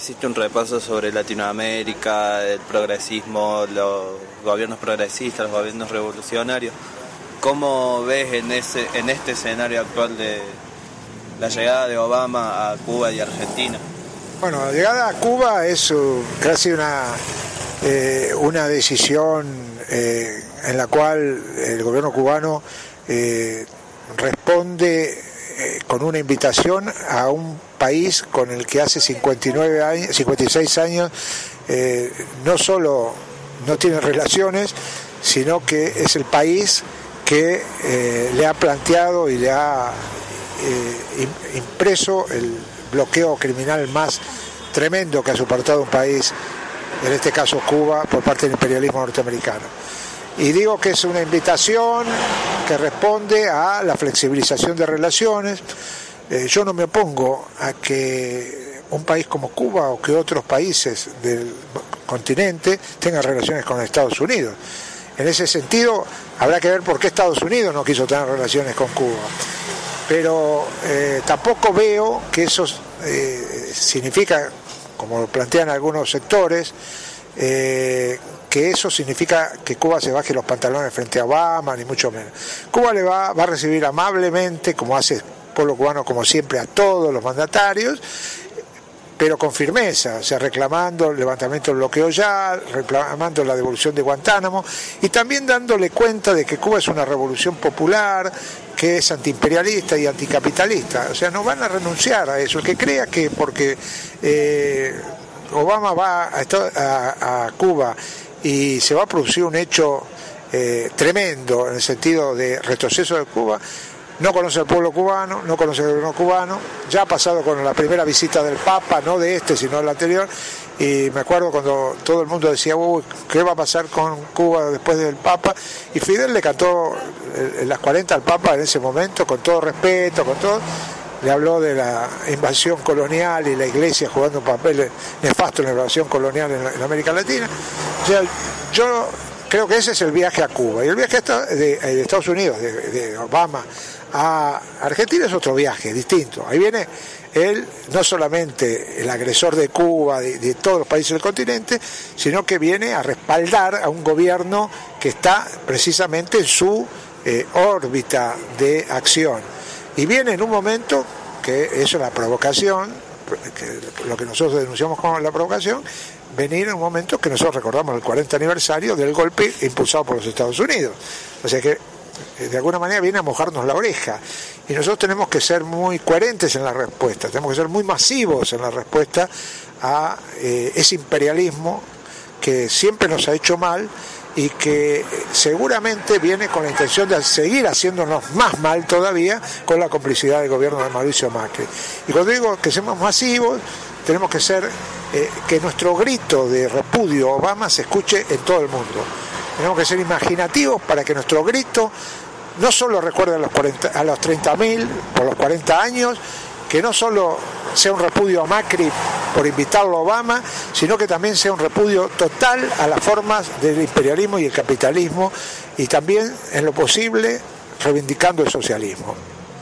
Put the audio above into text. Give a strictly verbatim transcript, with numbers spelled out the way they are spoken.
Hiciste un repaso sobre Latinoamérica, el progresismo, los gobiernos progresistas, los gobiernos revolucionarios. ¿Cómo ves en, ese, en este escenario actual de la llegada de Obama a Cuba y Argentina? Bueno, la llegada a Cuba es uh, casi una, eh, una decisión eh, en la cual el gobierno cubano eh, responde eh, con una invitación a un país con el que hace cincuenta y nueve años, cincuenta y seis años eh, no solo no tiene relaciones, sino que es el país que eh, le ha planteado y le ha eh, impreso el bloqueo criminal más tremendo que ha soportado un país, en este caso Cuba, por parte del imperialismo norteamericano. Y digo que es una invitación que responde a la flexibilización de relaciones. Eh, yo no me opongo a que un país como Cuba o que otros países del continente tengan relaciones con Estados Unidos. En ese sentido, habrá que ver por qué Estados Unidos no quiso tener relaciones con Cuba. Pero eh, tampoco veo que eso eh, significa, como lo plantean algunos sectores, eh, que eso significa que Cuba se baje los pantalones frente a Obama, ni mucho menos. Cuba le va, va a recibir amablemente, como hace el pueblo cubano, como siempre, a todos los mandatarios, pero con firmeza, o sea, reclamando el levantamiento del bloqueo ya, reclamando la devolución de Guantánamo, y también dándole cuenta de que Cuba es una revolución popular, que es antiimperialista y anticapitalista. O sea, no van a renunciar a eso. El que crea que porque eh, Obama va a, a, a Cuba y se va a producir un hecho eh, tremendo en el sentido de retroceso de Cuba, no conoce al pueblo cubano, no conoce al gobierno cubano. Ya ha pasado con la primera visita del Papa, no de este, sino del anterior, y me acuerdo cuando todo el mundo decía, uy, ¿qué va a pasar con Cuba después del Papa? Y Fidel le cantó en las cuarenta al Papa en ese momento, con todo respeto, con todo. Le habló de la invasión colonial y la Iglesia jugando un papel nefasto en la invasión colonial en, la, en América Latina. O sea, yo creo que ese es el viaje a Cuba. Y el viaje de, de Estados Unidos, de, de Obama a Argentina, es otro viaje, distinto. Ahí viene él, no solamente el agresor de Cuba, de, de todos los países del continente, sino que viene a respaldar a un gobierno que está precisamente en su eh, órbita de acción. Y viene en un momento que eso es la provocación, que lo que nosotros denunciamos como la provocación, venir en un momento que nosotros recordamos el cuarenta aniversario del golpe impulsado por los Estados Unidos. O sea que de alguna manera viene a mojarnos la oreja. Y nosotros tenemos que ser muy coherentes en la respuesta, tenemos que ser muy masivos en la respuesta a eh, ese imperialismo que siempre nos ha hecho mal y que seguramente viene con la intención de seguir haciéndonos más mal todavía con la complicidad del gobierno de Mauricio Macri. Y cuando digo que seamos masivos, tenemos que ser, eh, que nuestro grito de repudio a Obama se escuche en todo el mundo. Tenemos que ser imaginativos para que nuestro grito no solo recuerde a los, cuarenta, a los treinta mil por los cuarenta años, que no solo sea un repudio a Macri por invitarlo a Obama, sino que también sea un repudio total a las formas del imperialismo y el capitalismo, y también, en lo posible, reivindicando el socialismo.